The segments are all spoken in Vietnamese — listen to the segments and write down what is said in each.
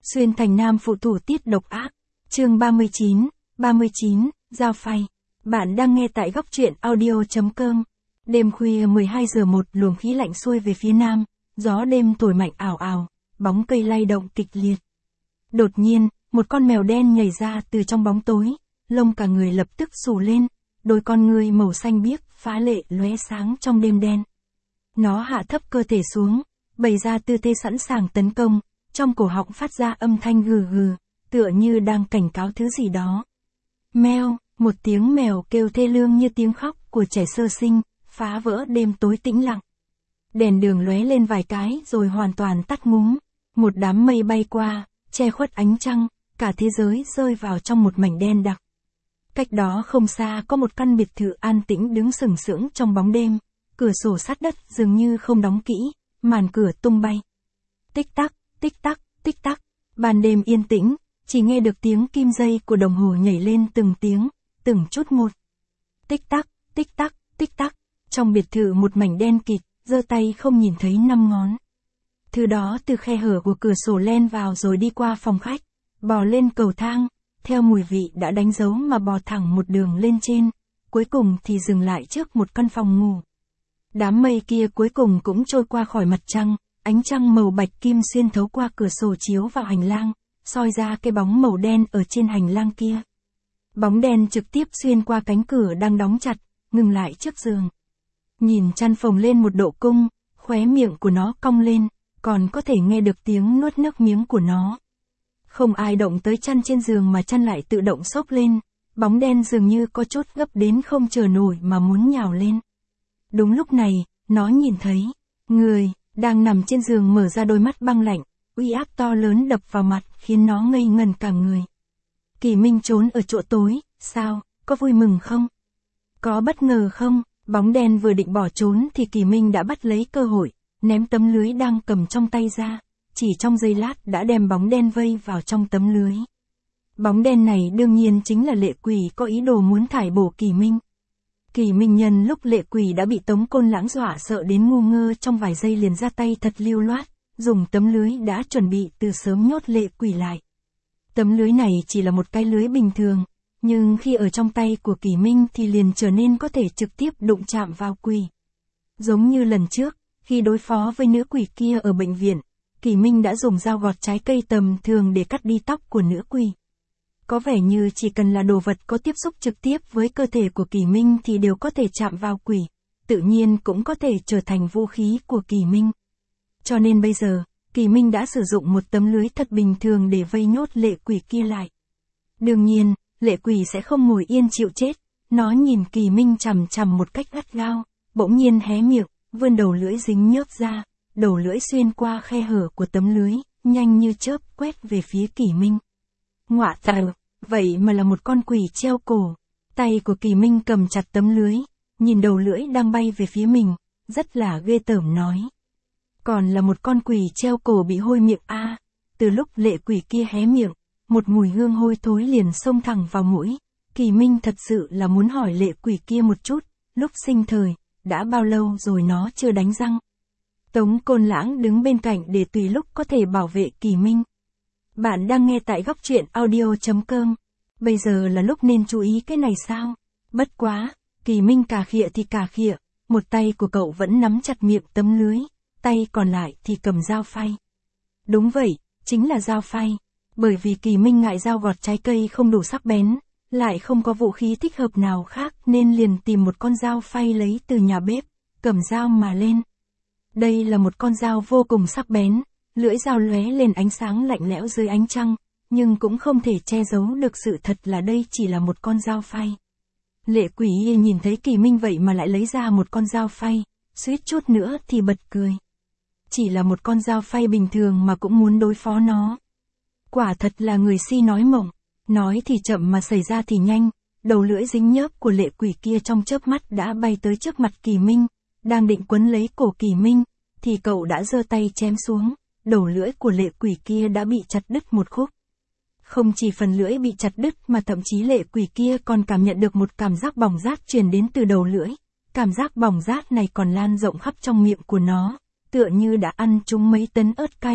Xuyên thành nam phụ thủ tiết độc ác. Chương 39, Dao phay. Bạn đang nghe tại góc truyện audio.com. Đêm khuya 12 giờ một luồng khí lạnh xuôi về phía nam, gió đêm thổi mạnh ảo ảo, bóng cây lay động kịch liệt. Đột nhiên, một con mèo đen nhảy ra từ trong bóng tối, lông cả người lập tức xù lên, đôi con ngươi màu xanh biếc phá lệ lóe sáng trong đêm đen. Nó hạ thấp cơ thể xuống, bày ra tư thế sẵn sàng tấn công, trong cổ họng phát ra âm thanh gừ gừ, tựa như đang cảnh cáo thứ gì đó. Meo, một tiếng mèo kêu thê lương như tiếng khóc của trẻ sơ sinh, phá vỡ đêm tối tĩnh lặng. Đèn đường lóe lên vài cái rồi hoàn toàn tắt ngúm, một đám mây bay qua, che khuất ánh trăng, cả thế giới rơi vào trong một mảnh đen đặc. Cách đó không xa có một căn biệt thự an tĩnh đứng sừng sững trong bóng đêm, cửa sổ sát đất dường như không đóng kỹ, màn cửa tung bay. Tích tắc, tích tắc, tích tắc, ban đêm yên tĩnh, chỉ nghe được tiếng kim dây của đồng hồ nhảy lên từng tiếng, từng chút một. Tích tắc, tích tắc, tích tắc, trong biệt thự một mảnh đen kịt, giơ tay không nhìn thấy 5 ngón. Thứ đó từ khe hở của cửa sổ len vào rồi đi qua phòng khách, bò lên cầu thang, theo mùi vị đã đánh dấu mà bò thẳng một đường lên trên, cuối cùng thì dừng lại trước một căn phòng ngủ. Đám mây kia cuối cùng cũng trôi qua khỏi mặt trăng, ánh trăng màu bạch kim xuyên thấu qua cửa sổ chiếu vào hành lang, soi ra cái bóng màu đen ở trên hành lang kia. Bóng đen trực tiếp xuyên qua cánh cửa đang đóng chặt, ngừng lại trước giường. Nhìn chăn phồng lên một độ cung, khóe miệng của nó cong lên, còn có thể nghe được tiếng nuốt nước miếng của nó. Không ai động tới chăn trên giường mà chăn lại tự động xốc lên, bóng đen dường như có chút gấp đến không chờ nổi mà muốn nhào lên. Đúng lúc này, nó nhìn thấy, người đang nằm trên giường mở ra đôi mắt băng lạnh, uy áp to lớn đập vào mặt khiến nó ngây ngần cả người. Kỳ Minh trốn ở chỗ tối, sao, có vui mừng không? Có bất ngờ không? Bóng đen vừa định bỏ trốn thì Kỳ Minh đã bắt lấy cơ hội, ném tấm lưới đang cầm trong tay ra, chỉ trong giây lát đã đem bóng đen vây vào trong tấm lưới. Bóng đen này đương nhiên chính là lệ quỷ có ý đồ muốn thải bổ Kỳ Minh. Kỳ Minh nhân lúc lệ quỷ đã bị Tống Côn Lãng dọa sợ đến ngu ngơ trong vài giây liền ra tay thật lưu loát, dùng tấm lưới đã chuẩn bị từ sớm nhốt lệ quỷ lại. Tấm lưới này chỉ là một cái lưới bình thường, nhưng khi ở trong tay của Kỳ Minh thì liền trở nên có thể trực tiếp đụng chạm vào quỷ. Giống như lần trước, khi đối phó với nữ quỷ kia ở bệnh viện, Kỳ Minh đã dùng dao gọt trái cây tầm thường để cắt đi tóc của nữ quỷ. Có vẻ như chỉ cần là đồ vật có tiếp xúc trực tiếp với cơ thể của Kỳ Minh thì đều có thể chạm vào quỷ, tự nhiên cũng có thể trở thành vũ khí của Kỳ Minh. Cho nên bây giờ, Kỳ Minh đã sử dụng một tấm lưới thật bình thường để vây nhốt lệ quỷ kia lại. Đương nhiên, lệ quỷ sẽ không ngồi yên chịu chết, nó nhìn Kỳ Minh chằm chằm một cách gắt gao, bỗng nhiên hé miệng, vươn đầu lưỡi dính nhớp ra, đầu lưỡi xuyên qua khe hở của tấm lưới, nhanh như chớp quét về phía Kỳ Minh. Ngọa tào, vậy mà là một con quỷ treo cổ. Tay của Kỳ Minh cầm chặt tấm lưới, nhìn đầu lưỡi đang bay về phía mình, rất là ghê tởm nói. Còn là một con quỷ treo cổ bị hôi miệng a. Từ lúc lệ quỷ kia hé miệng, một mùi hương hôi thối liền xông thẳng vào mũi. Kỳ Minh thật sự là muốn hỏi lệ quỷ kia một chút, lúc sinh thời, đã bao lâu rồi nó chưa đánh răng. Tống Côn Lãng đứng bên cạnh để tùy lúc có thể bảo vệ Kỳ Minh. Bạn đang nghe tại góc truyện audio.com. Bây giờ là lúc nên chú ý cái này sao? Bất quá, Kỳ Minh cà khịa thì cà khịa, một tay của cậu vẫn nắm chặt miệng tấm lưới, tay còn lại thì cầm dao phay. Đúng vậy, chính là dao phay. Bởi vì Kỳ Minh ngại dao gọt trái cây không đủ sắc bén, lại không có vũ khí thích hợp nào khác nên liền tìm một con dao phay lấy từ nhà bếp, cầm dao mà lên. Đây là một con dao vô cùng sắc bén, lưỡi dao lóe lên ánh sáng lạnh lẽo dưới ánh trăng, nhưng cũng không thể che giấu được sự thật là đây chỉ là một con dao phay. Lệ quỷ nhìn thấy Kỳ Minh vậy mà lại lấy ra một con dao phay, suýt chút nữa thì bật cười. Chỉ là một con dao phay bình thường mà cũng muốn đối phó nó. Quả thật là người si nói mộng, nói thì chậm mà xảy ra thì nhanh, đầu lưỡi dính nhớp của lệ quỷ kia trong chớp mắt đã bay tới trước mặt Kỳ Minh, đang định quấn lấy cổ Kỳ Minh, thì cậu đã giơ tay chém xuống, đầu lưỡi của lệ quỷ kia đã bị chặt đứt một khúc. Không chỉ phần lưỡi bị chặt đứt mà thậm chí lệ quỷ kia còn cảm nhận được một cảm giác bỏng rát truyền đến từ đầu lưỡi, cảm giác bỏng rát này còn lan rộng khắp trong miệng của nó, tựa như đã ăn trúng mấy tấn ớt cay,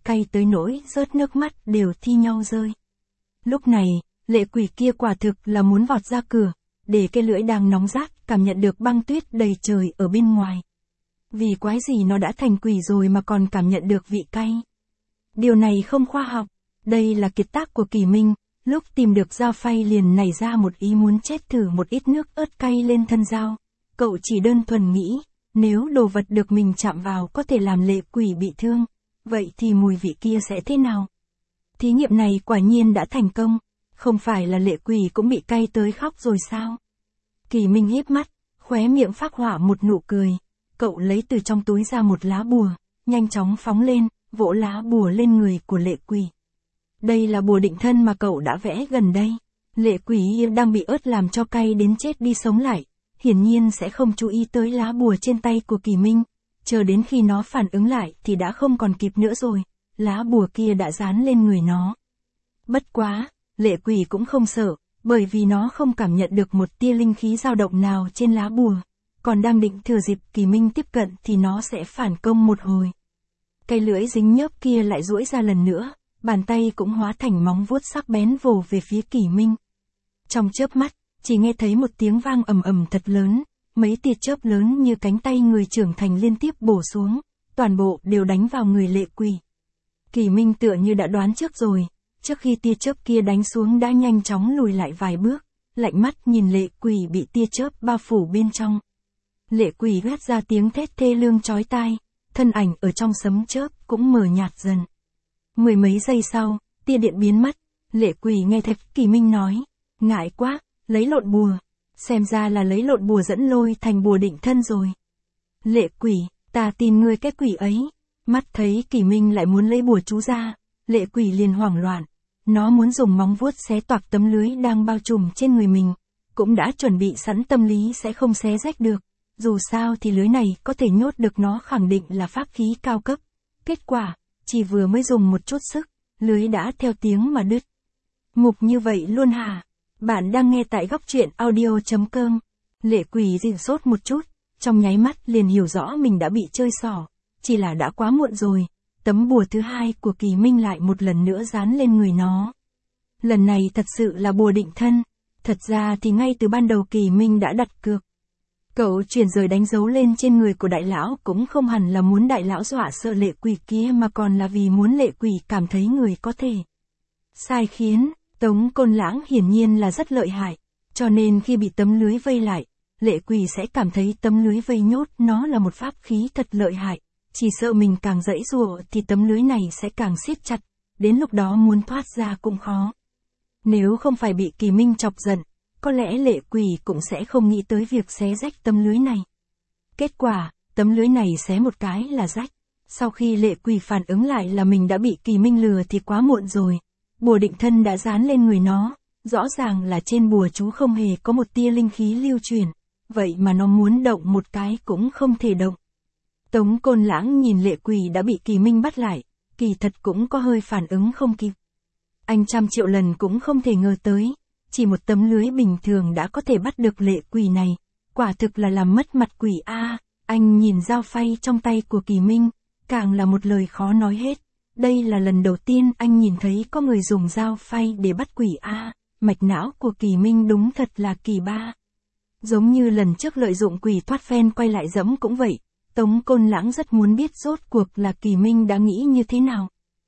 cay tới nỗi rớt nước mắt đều thi nhau rơi. Lúc này, lệ quỷ kia quả thực là muốn vọt ra cửa, để cái lưỡi đang nóng rát cảm nhận được băng tuyết đầy trời ở bên ngoài. Vì quái gì nó đã thành quỷ rồi mà còn cảm nhận được vị cay. Điều này không khoa học, đây là kiệt tác của Kỳ Minh, lúc tìm được dao phay liền nảy ra một ý muốn chết thử một ít nước ớt cay lên thân dao. Cậu chỉ đơn thuần nghĩ, nếu đồ vật được mình chạm vào có thể làm lệ quỷ bị thương, vậy thì mùi vị kia sẽ thế nào? Thí nghiệm này quả nhiên đã thành công, không phải là lệ quỷ cũng bị cay tới khóc rồi sao? Kỳ Minh híp mắt, khóe miệng phác họa một nụ cười, cậu lấy từ trong túi ra một lá bùa, nhanh chóng phóng lên, vỗ lá bùa lên người của lệ quỷ. Đây là bùa định thân mà cậu đã vẽ gần đây. Lệ quỷ đang bị ớt làm cho cay đến chết đi sống lại, hiển nhiên sẽ không chú ý tới lá bùa trên tay của Kỳ Minh, chờ đến khi nó phản ứng lại thì đã không còn kịp nữa rồi, lá bùa kia đã dán lên người nó. Bất quá, lệ quỷ cũng không sợ, bởi vì nó không cảm nhận được một tia linh khí dao động nào trên lá bùa, còn đang định thừa dịp Kỳ Minh tiếp cận thì nó sẽ phản công một hồi. Cái lưỡi dính nhớp kia lại duỗi ra lần nữa, bàn tay cũng hóa thành móng vuốt sắc bén vồ về phía Kỳ Minh. Trong chớp mắt, chỉ nghe thấy một tiếng vang ầm ầm thật lớn, mấy tia chớp lớn như cánh tay người trưởng thành liên tiếp bổ xuống, toàn bộ đều đánh vào người lệ quỷ. Kỳ Minh tựa như đã đoán trước rồi, trước khi tia chớp kia đánh xuống đã nhanh chóng lùi lại vài bước, lạnh mắt nhìn lệ quỷ bị tia chớp bao phủ bên trong. Lệ quỷ hét ra tiếng thét thê lương chói tai, thân ảnh ở trong sấm chớp cũng mờ nhạt dần. Mười mấy giây sau, tia điện biến mất, lệ quỷ nghe thấy Kỳ Minh nói, ngại quá, lấy lộn bùa, xem ra là lấy lộn bùa dẫn lôi thành bùa định thân rồi. Lệ quỷ, ta tin ngươi cái quỷ ấy. Mắt thấy Kỳ Minh lại muốn lấy bùa chú ra, lệ quỷ liền hoảng loạn, nó muốn dùng móng vuốt xé toạc tấm lưới đang bao trùm trên người mình, cũng đã chuẩn bị sẵn tâm lý sẽ không xé rách được, dù sao thì lưới này có thể nhốt được nó khẳng định là pháp khí cao cấp. Kết quả, chỉ vừa mới dùng một chút sức, lưới đã theo tiếng mà đứt. Mục như vậy luôn hả? Bạn đang nghe tại góc truyện audio.com. Lệ quỷ dịu sốt một chút, trong nháy mắt liền hiểu rõ mình đã bị chơi xỏ, chỉ là đã quá muộn rồi, tấm bùa thứ hai của Kỳ Minh lại một lần nữa dán lên người nó. Lần này thật sự là bùa định thân, thật ra thì ngay từ ban đầu Kỳ Minh đã đặt cược. Cậu chuyển rời đánh dấu lên trên người của đại lão cũng không hẳn là muốn đại lão dọa sợ lệ quỷ kia mà còn là vì muốn lệ quỷ cảm thấy người có thể sai khiến. Tống Côn Lãng hiển nhiên là rất lợi hại, cho nên khi bị tấm lưới vây lại, lệ quỷ sẽ cảm thấy tấm lưới vây nhốt nó là một pháp khí thật lợi hại, chỉ sợ mình càng giãy giụa thì tấm lưới này sẽ càng siết chặt, đến lúc đó muốn thoát ra cũng khó. Nếu không phải bị Kỳ Minh chọc giận, có lẽ lệ quỷ cũng sẽ không nghĩ tới việc xé rách tấm lưới này. Kết quả, tấm lưới này xé một cái là rách. Sau khi lệ quỷ phản ứng lại là mình đã bị Kỳ Minh lừa thì quá muộn rồi. Bùa định thân đã dán lên người nó, rõ ràng là trên bùa chú không hề có một tia linh khí lưu truyền, vậy mà nó muốn động một cái cũng không thể động. Tống Côn Lãng nhìn lệ quỷ đã bị Kỳ Minh bắt lại, kỳ thật cũng có hơi phản ứng không kịp. Anh trăm triệu lần cũng không thể ngờ tới, chỉ một tấm lưới bình thường đã có thể bắt được lệ quỷ này, quả thực là làm mất mặt quỷ a. Anh nhìn dao phay trong tay của Kỳ Minh, càng là một lời khó nói hết. Đây là lần đầu tiên anh nhìn thấy có người dùng dao phay để bắt quỷ a. Mạch não của Kỳ Minh đúng thật là kỳ ba. Giống như lần trước lợi dụng quỷ thoát phen quay lại dẫm cũng vậy, Tống Côn Lãng rất muốn biết rốt cuộc là Kỳ Minh đã nghĩ như thế nào.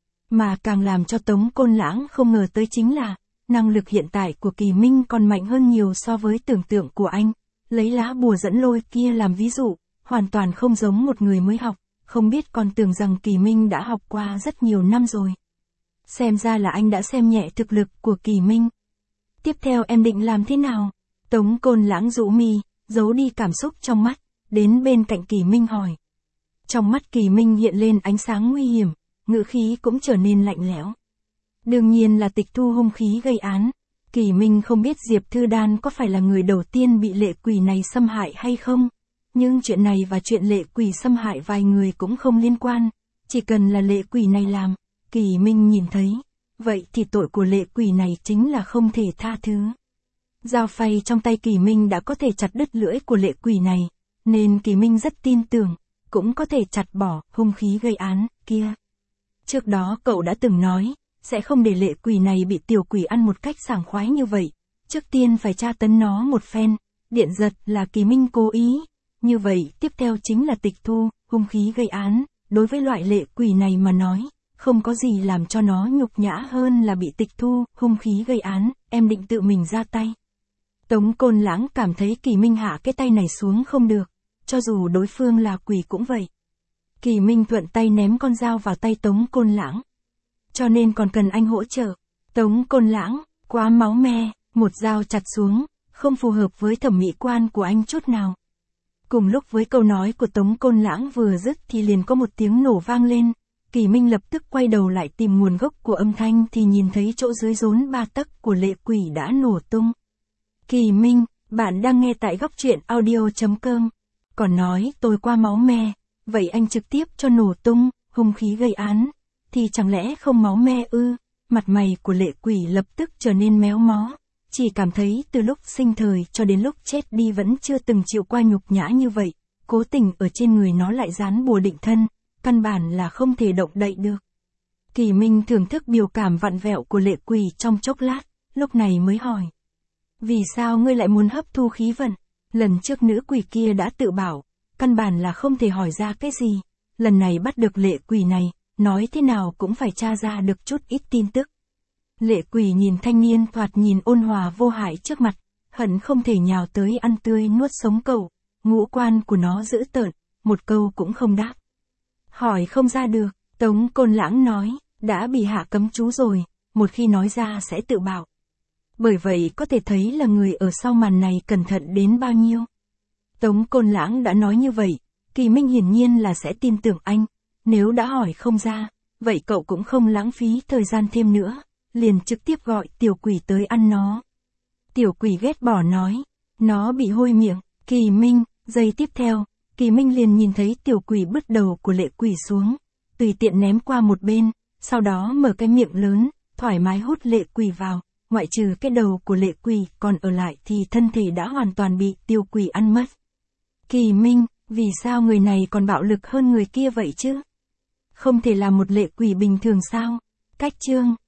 Mà càng làm cho Tống Côn Lãng không ngờ tới chính là, năng lực hiện tại của Kỳ Minh còn mạnh hơn nhiều so với tưởng tượng của anh. Lấy lá bùa dẫn lôi kia làm ví dụ, hoàn toàn không giống một người mới học, không biết còn tưởng rằng Kỳ Minh đã học qua rất nhiều năm rồi. Xem ra là anh đã xem nhẹ thực lực của Kỳ Minh. Tiếp theo em định làm thế nào? Tống Côn Lãng rũ mi, giấu đi cảm xúc trong mắt, đến bên cạnh Kỳ Minh hỏi. Trong mắt Kỳ Minh hiện lên ánh sáng nguy hiểm, ngữ khí cũng trở nên lạnh lẽo. Đương nhiên là tịch thu hung khí gây án. Kỳ Minh không biết Diệp Thư Đan có phải là người đầu tiên bị lệ quỷ này xâm hại hay không. Nhưng chuyện này và chuyện lệ quỷ xâm hại vài người cũng không liên quan. Chỉ cần là lệ quỷ này làm, Kỳ Minh nhìn thấy. Vậy thì tội của lệ quỷ này chính là không thể tha thứ. Dao phay trong tay Kỳ Minh đã có thể chặt đứt lưỡi của lệ quỷ này. Nên Kỳ Minh rất tin tưởng, cũng có thể chặt bỏ hung khí gây án kia. Trước đó cậu đã từng nói, sẽ không để lệ quỷ này bị tiểu quỷ ăn một cách sảng khoái như vậy. Trước tiên phải tra tấn nó một phen, điện giật là Kỳ Minh cố ý. Như vậy, tiếp theo chính là tịch thu, hung khí gây án. Đối với loại lệ quỷ này mà nói, không có gì làm cho nó nhục nhã hơn là bị tịch thu, hung khí gây án, em định tự mình ra tay. Tống Côn Lãng cảm thấy Kỳ Minh hạ cái tay này xuống không được, cho dù đối phương là quỷ cũng vậy. Kỳ Minh thuận tay ném con dao vào tay Tống Côn Lãng. Cho nên còn cần anh hỗ trợ. Tống Côn Lãng, quá máu me, một dao chặt xuống, không phù hợp với thẩm mỹ quan của anh chút nào. Cùng lúc với câu nói của Tống Côn Lãng vừa dứt thì liền có một tiếng nổ vang lên. Kỳ Minh lập tức quay đầu lại tìm nguồn gốc của âm thanh thì nhìn thấy chỗ dưới rốn 3 tấc của lệ quỷ đã nổ tung. Kỳ Minh, bạn đang nghe tại góc truyện audio.com. Còn nói tôi qua máu me, vậy anh trực tiếp cho nổ tung, hung khí gây án, thì chẳng lẽ không máu me ư? Mặt mày của lệ quỷ lập tức trở nên méo mó, chỉ cảm thấy từ lúc sinh thời cho đến lúc chết đi vẫn chưa từng chịu qua nhục nhã như vậy, cố tình ở trên người nó lại dán bùa định thân, căn bản là không thể động đậy được. Kỳ Minh thưởng thức biểu cảm vặn vẹo của lệ quỷ trong chốc lát, lúc này mới hỏi. Vì sao ngươi lại muốn hấp thu khí vận? Lần trước nữ quỷ kia đã tự bảo, căn bản là không thể hỏi ra cái gì. Lần này bắt được lệ quỷ này, nói thế nào cũng phải tra ra được chút ít tin tức. Lệ quỷ nhìn thanh niên thoạt nhìn ôn hòa vô hại trước mặt, hận không thể nhào tới ăn tươi nuốt sống cậu. Ngũ quan của nó dữ tợn, một câu cũng không đáp. Hỏi không ra được, Tống Côn Lãng nói, đã bị hạ cấm chú rồi, một khi nói ra sẽ tự bảo. Bởi vậy có thể thấy là người ở sau màn này cẩn thận đến bao nhiêu. Tống Côn Lãng đã nói như vậy, Kỳ Minh hiển nhiên là sẽ tin tưởng anh. Nếu đã hỏi không ra, vậy cậu cũng không lãng phí thời gian thêm nữa, liền trực tiếp gọi tiểu quỷ tới ăn nó. Tiểu quỷ ghét bỏ nói, nó bị hôi miệng. Kỳ Minh, giây tiếp theo, Kỳ Minh liền nhìn thấy tiểu quỷ bứt đầu của lệ quỷ xuống, tùy tiện ném qua một bên, sau đó mở cái miệng lớn, thoải mái hút lệ quỷ vào. Ngoại trừ cái đầu của lệ quỷ còn ở lại thì thân thể đã hoàn toàn bị tiểu quỷ ăn mất. Kỳ Minh, vì sao người này còn bạo lực hơn người kia vậy chứ? Không thể là một lệ quỷ bình thường sao? Cách chương